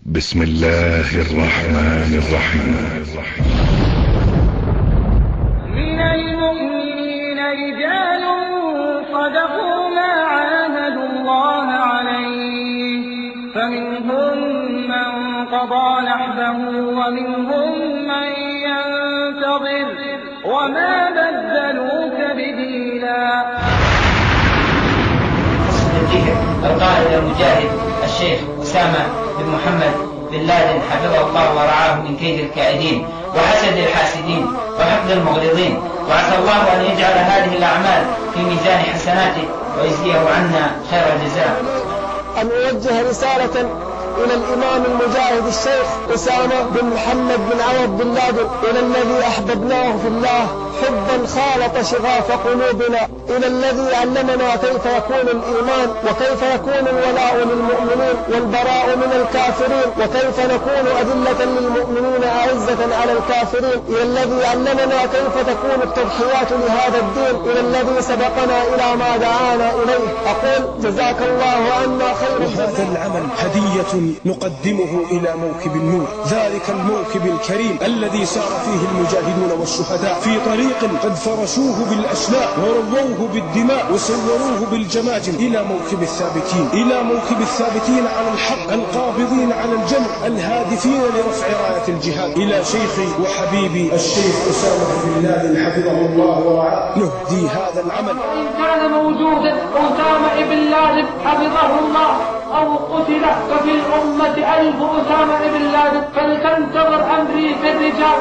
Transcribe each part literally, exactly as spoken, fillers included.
بسم الله الرحمن الرحيم. من المؤمنين رجال صدقوا ما عاهدوا الله عليه، فمنهم من قضى نحبه ومنهم من ينتظر وما بدلوا تبديلا. القائد المجاهد الشيخ أسامة بن محمد بن لادن حفظه الله ورعاه من كيد الكائدين وحسد الحاسدين وحقد المغرضين، وعسى الله أن يجعل هذه الأعمال في ميزان حسناته ويجزيه عنا خير الجزاء. أن أوجه رسالة إلى الإمام المجاهد الشيخ أسامة بن محمد بن عوض بن لادن، إلى الذي أحببناه في الله حبا خالط شغاف قلوبنا، إلى الذي علمنا كيف يكون الإيمان وكيف يكون الولاء للمؤمنين والبراء من الكافرين، وكيف نكون أذلة للمؤمنين أعزة على الكافرين، إلى الذي علمنا كيف تكون التضحيات لهذا الدين، إلى الذي سبقنا إلى ما دعانا إليه. أقول جزاك الله عنا خير. وهذا العمل هدية نقدمه إلى موكب النور، ذلك الموكب الكريم الذي سار فيه المجاهدون والشهداء في طريق قد فرشوه بالأشلاء ورووه بالدماء وصوروه بالجماجم، إلى موكب الثابتين، إلى موكب الثابتين على الحق القابضين على الجمع الهادفين لرفع راية الجهاد، إلى شيخي وحبيبي الشيخ أسامة بن لادن حفظه الله ورعاه نهدي هذا العمل. وإن كان موجودا أسامة بن لادن حفظه الله أو قتل ففي الأمة ألف أسامة بن لادن، فلتنتظر أمريكا الرجال.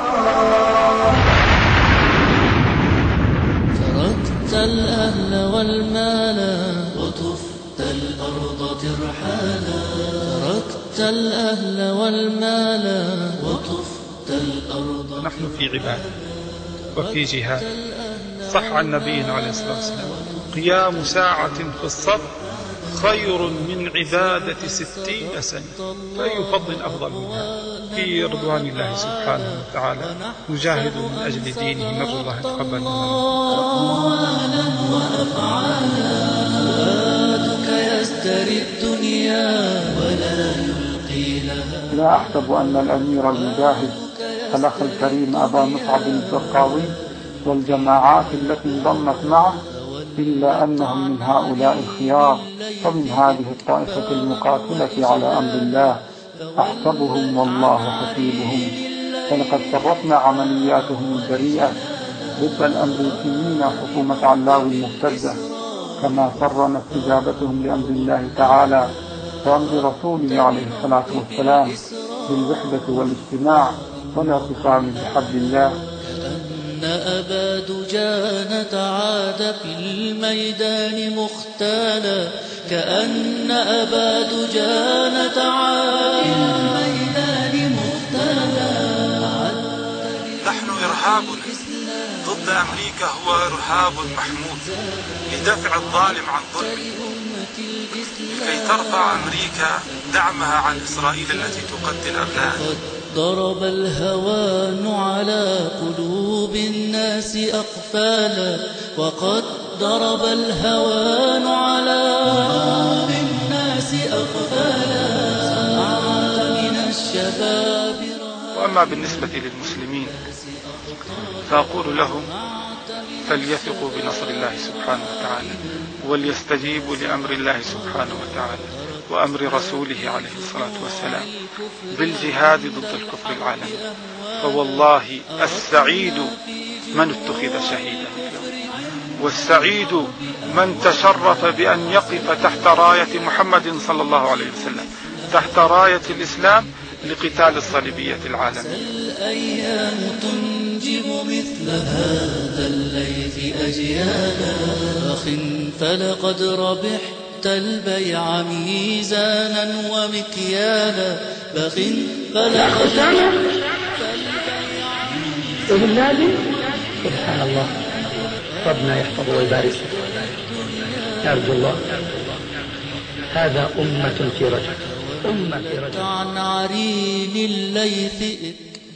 تركت الأهل والمال وطفت الأرض ترحالا، تركت الأهل والمال وطفت الأرض. نحن في عبادة وفي جهاد. صح عن نبينا عليه الصلاة والسلام: قيام ساعة في الصف خير من عبادة ستين سنة. فأي فضل أفضل منها؟ في رضوان الله سبحانه وتعالى نجاهد من أجل دينه، نرجو الله يتقبل منا. أقوالا وأفعالا فؤادك يزدري الدنيا ولا يلقي لها. لا أحسب أن الأمير المجاهد الأخ الكريم أبا مصعب الزرقاوي والجماعات التي انضمت معه إلا أنهم من هؤلاء الخيار ومن هذه الطائفة المقاتلة على أمر الله، أحسبهم والله حسيبهم. فلقد سرتنا عملياتهم البريئة ضد الأمريكيين حكومة علاوي المرتدة، كما سرنا استجابتهم لأمر الله تعالى وأمر رسوله عليه الصلاة والسلام بالوحدة والاجتماع والاعتصام بحبل الله. كأن أبا دجانة عاد في الميدان مختالا، كأن أبا دجانة عاد في الميدان مختالا. نحن إرهابنا ضد أمريكا هو إرهاب محمود لدفع الظالم عن ظلمه، لكي ترفع أمريكا دعمها عن إسرائيل التي تقتل أبنائها. ضرب الهوان على قلوب الناس أقفالا، وقد ضرب الهوان على قلوب الناس أقفالا. سمعت من الشباب. وأما بالنسبة للمسلمين فأقول لهم: فليثقوا بنصر الله سبحانه وتعالى، وليستجيبوا لأمر الله سبحانه وتعالى وأمر رسوله عليه الصلاة والسلام بالجهاد ضد الكفر العالمي. فوالله السعيد من اتخذ شهيدا، والسعيد من تشرف بأن يقف تحت راية محمد صلى الله عليه وسلم، تحت راية الإسلام لقتال الصليبية العالمية. الأيام تنجب مثل هذا الليث أجيالا، أخ فلقد ربحت البيع ميزانا ومكيالا، بخ فلقد ربحت البيع ميزانا. سبحان الله، ربنا يحفظه ويبارك. أرجو الله هذا أمة في رجل، أمة في رجل. عن عرين الليث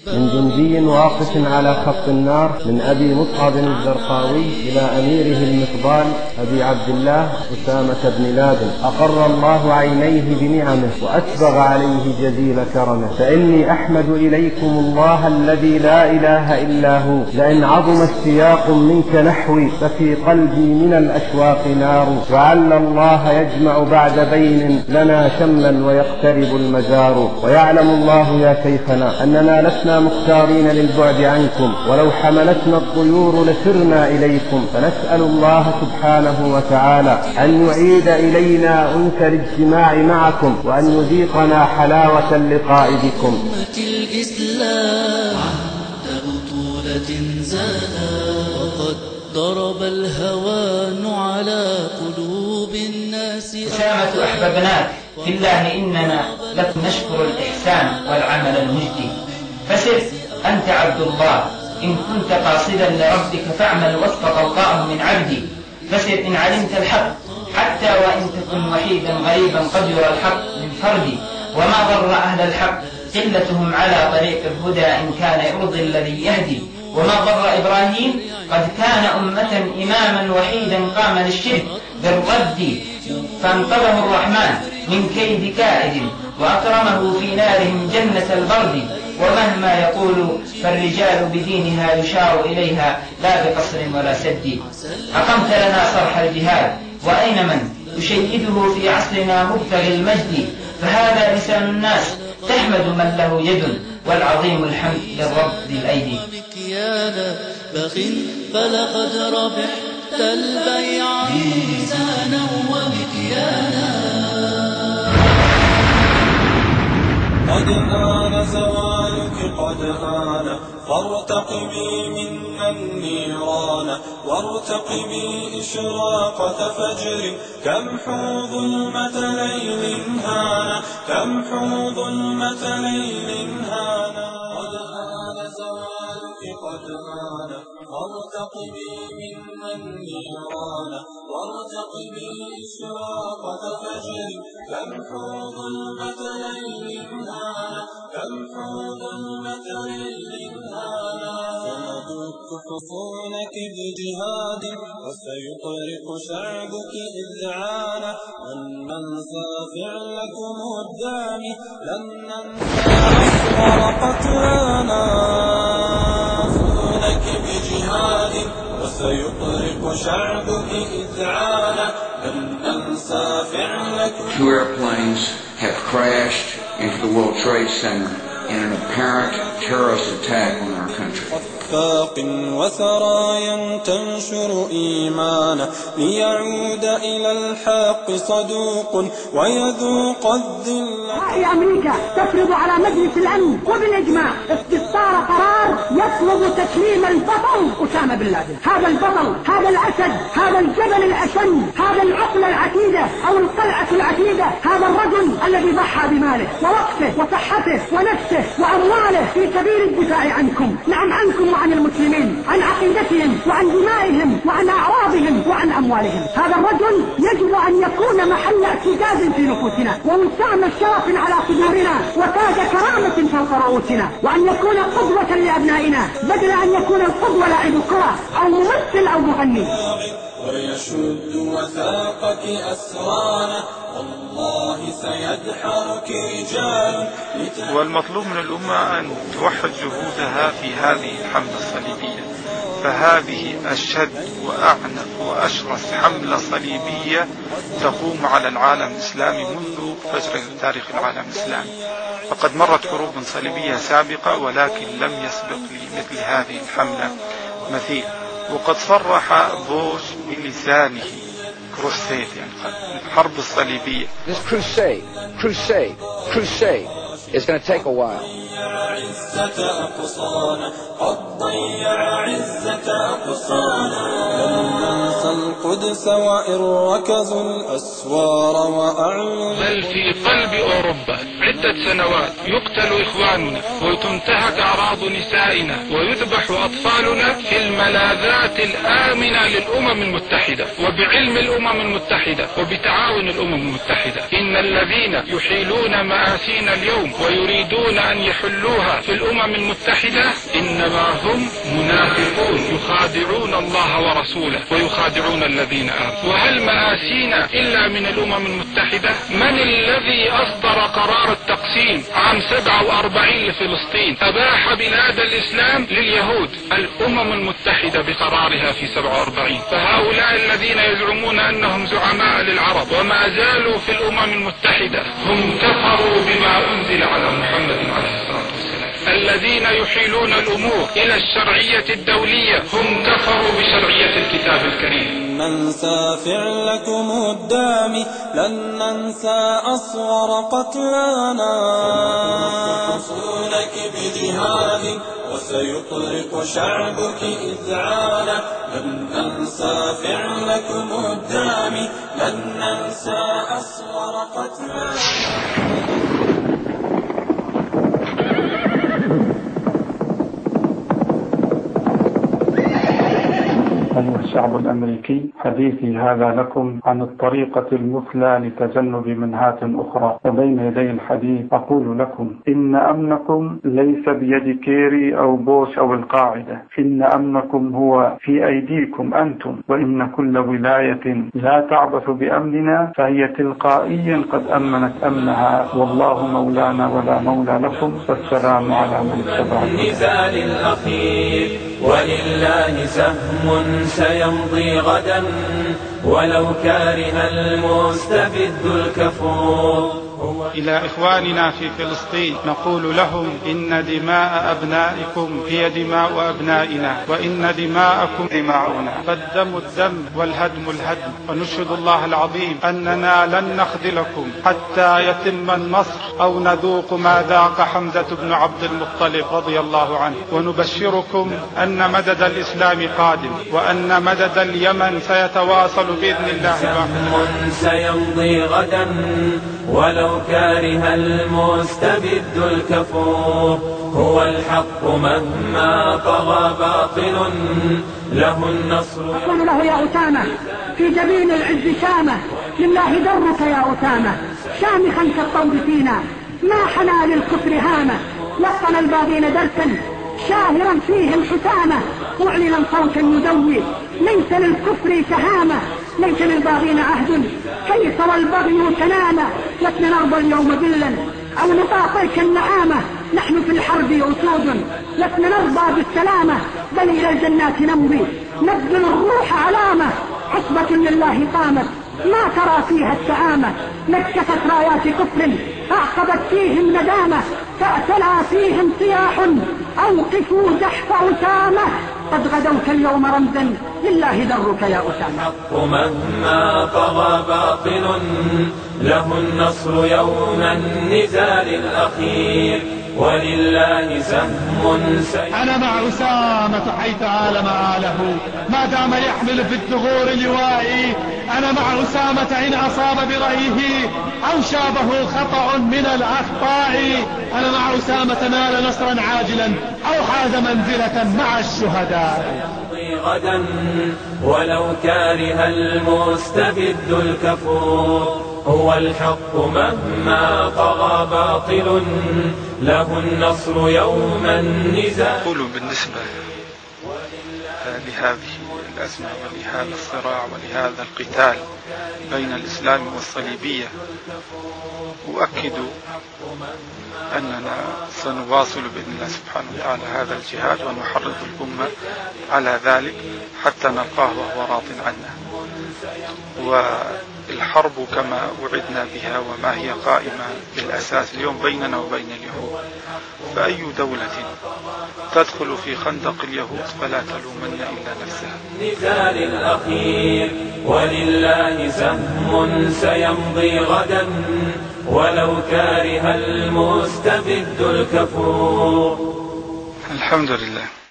من جندي واقف على خط النار من أبي مصعب الزرقاوي إلى أميره المفضال أبي عبد الله أسامة بن لادن أقر الله عينيه بنعمه وأسبغ عليه جزيل كرمه، فإني أحمد إليكم الله الذي لا إله إلا هو، لئن عظم اشتياق منك نحوي ففي قلبي من الأشواق نار، وعل الله يجمع بعد بين لنا شملا ويقترب المزار. ويعلم الله يا شيخنا أننا لسنا مختارين للبعد عنكم، ولو حملتنا الطيور لسرنا إليكم، فنسأل الله سبحانه وتعالى أن يعيد إلينا أنس الاجتماع معكم، وأن يذيقنا حلاوة اللقاء بكم. الإسلام عهد بطولة زادا، وقد ضرب الهوان على قلوب الناس. أسامة أحببناك في الله، إننا لكم نشكر الإحسان والعمل المجدي، فسر أنت عبد الله، إن كنت قاصدا لربك فاعمل وفق الله من عبدي، فسر إن علمت الحق حتى وإن تكن وحيدا غريبا قد يرى الحق من فردي، وما ضر أهل الحق قلتهم على طريق الهدى إن كان يرضي الذي يهدي، وما ضر إبراهيم قد كان أمة إماما وحيدا قام للشرك بالرد، فانقذه الرحمن من كيد كائد وأكرمه في نارهم جنة البرد، ومهما يقول فالرجال بدينها يشار إليها لا بقصر ولا سد. أقمت لنا صرح الجهاد، وأين من يشيده في عصرنا مبتغي المجد، فهذا لسان الناس تحمد من له يد، والعظيم الحمد للرب ذي الأيدي. بخ فلقد ربحت البيع ميزانا ومكيانا. قد آن زوالك قد آن، فارتقبي منا النيران، وارتقبي إشراقة فجر، تمحو ظلمة ليل هانا، تمحو ظلمة ليل هانا. قد آن زوالك قد آن، فارتقبي منا النيران، وارتقبي إشراقة فجر، تمحو ظلمة ليل هانا، تمحو ظلمة ليل هانا. سندك حصونك بجهاد، وسيطرق شعبك إذعانا، لن ننسى فعلكم الدامي، لن ننسى أصغر قتلانا. حصونك بجهاد، وسيطرق شعبك إذعانا، لن ننسى فعلكم. Two airplanes have crashed into the World Trade Center in an apparent terrorist attack on our country. خفاق وسرايا تنشر إيمانا، ليعود إلى الحق صدوق ويذوق الذل. رأي أمريكا تفرض على مجلس الأمن وبالإجماع استفسار قرار يطلب تسليم البطل أسامة بن لادن. هذا البطل، هذا الأسد، هذا الجبل الأشن، هذا العقل العتيدة أو القلعة العتيدة، هذا الرجل الذي ضحى بماله ووقته وصحته ونفسه وأمواله في سبيل الدفاع عنكم، نعم عنكم وعن المسلمين، عن عقيدتهم وعن دمائهم وعن أعراضهم وعن أموالهم. هذا الرجل يجب أن يكون محل اعتداد في نفوسنا، ووسام الشرف على صدورنا، وتاج كرامة فوق رؤوسنا، وأن يكون قدوة لأبنائنا بدل أن يكون القدوة لاعب كرة أو ممثل أو مغني. ويشد وثاقك أسرانا، والله سيدحرك رجال. والمطلوب من الأمة أن توحد جهودها في هذه الحملة الصليبية، فهذه أشد وأعنف وأشرس حملة صليبية تقوم على العالم الإسلامي منذ فجر تاريخ العالم الإسلامي. فقد مرت حروب صليبية سابقة، ولكن لم يسبق لمثل هذه الحملة مثيل. وقد صرح بوش بلسانه كروسيد، يعني الحرب الصليبية. This crusade, crusade, crusade is going to take a while. عزة أقصانا، قد ضيع عزة أقصانا. لن ننسى القدس وإن ركزوا الأسوار وأعلوا. بل في قلب أوروبا عدة سنوات يقتل إخواننا وتنتهك أعراض نسائنا ويذبح أطفالنا في الملاذات الآمنة للأمم المتحدة، وبعلم الأمم المتحدة وبتعاون الأمم المتحدة. إن الذين يحيلون مآسينا اليوم ويريدون أن يحلوها أكثرها في الأمم المتحدة إنما هم منافقون يخادعون الله ورسوله ويخادعون الذين آمنوا. وهل مآسينا إلا من الأمم المتحدة؟ من الذي أصدر قرار التقسيم عام سبعة وأربعين لفلسطين؟ أباح بلاد الإسلام لليهود. الأمم المتحدة بقرارها في سبعة وأربعين. فهؤلاء الذين يزعمون أنهم زعماء للعرب وما زالوا في الأمم المتحدة هم كفروا بما أنزل على محمد عليه الصلاة والسلام. الذين يحيلون الأمور إلى الشرعية الدولية هم كفروا بشرعية الكتاب الكريم. ننسى فعلكم الدامي، لن ننسى أصغر قتلانا. رسولك بجهاد وسيطلق شعبك إذعانا. لن ننسى فعلكم الدامي، لن ننسى أصغر قتلانا. أيها الشعب الأمريكي، حديثي هذا لكم عن الطريقة المثلى لتجنب منهات أخرى. وبين يدي الحديث أقول لكم إن أمنكم ليس بيد كيري أو بوش أو القاعدة، إن أمنكم هو في أيديكم أنتم. وإن كل ولاية لا تعبث بأمننا فهي تلقائيا قد أمنت أمنها، والله مولانا ولا مولى لكم، والسلام على من اتبع النزال الأخير. ولله سهم سيمضي غدا ولو كاره المستبد الكفور. إلى إخواننا في فلسطين نقول لهم إن دماء أبنائكم هي دماء أبنائنا، وإن دماءكم دماؤنا، فالدم الدم والهدم الهدم. ونشهد الله العظيم أننا لن نخذلكم حتى يتم النصر أو نذوق ما ذاق حمزة بن عبد المطلب رضي الله عنه. ونبشركم أن مدد الإسلام قادم، وأن مدد اليمن سيتواصل بإذن الله. سهم سيمضي غدا ولو كاره المستبد الكفور. هو الحق مهما طغى باطل له النصر. أقول له يا أسامة في جبين العز شامة، لله درك يا أسامة، شامخا كالطود فينا، ما حنى للكفر هامة. لقن الباغين درسا شاهرا فيهم حسامة، معلنا صوتا يدوي ليس للكفر شهامة. ليس للباغين عهد كيف والبغي تنامى. لسنا نرضى اليوم ذلا أو نطاقيك النعامة، نحن في الحرب أسود لسنا نرضى بالسلامة، بل إلى الجنات نمضي نبذل الروح علامة. حسبة لله قامت ما ترى فيها السعامة، نكست رايات كفر أعقبت فيهم ندامة، فأتلى فيهم صياح أوقفوا زحف أسامة. قد غدوت اليوم رمزا لله درك يا أسامة. الحق مهما طغى باطل له النصر يوم النزال الأخير. ولله سهم سيد. أنا مع أسامة حيث عال مآله، ما دام يحمل في الثغور لوائي. أنا مع أسامة إن أصاب برأيه أو شابه خطأ من الأخطاء. أنا مع أسامة نال نصرا عاجلا أو حاز منزلة مع الشهداء. غدا ولو كاره المستبد الكفور. هو الحق مهما طغى باطل له النصر يوم النزال. أقول بالنسبة لهذه الأزمة ولهذا الصراع ولهذا القتال بين الإسلام والصليبية، أؤكد أننا سنواصل بإذن الله سبحانه وتعالى هذا الجهاد ونحرض الأمة على ذلك حتى نلقاه وهو راض عنا. والحرب كما وعدنا بها وما هي قائمة بالأساس اليوم بيننا وبين اليهود، فأي دولة تدخل في خندق اليهود فلا تلومن إلا نفسها. النزال الأخير. ولله سهم سيمضي غدا ولو كاره المستبد الكفور. الحمد لله.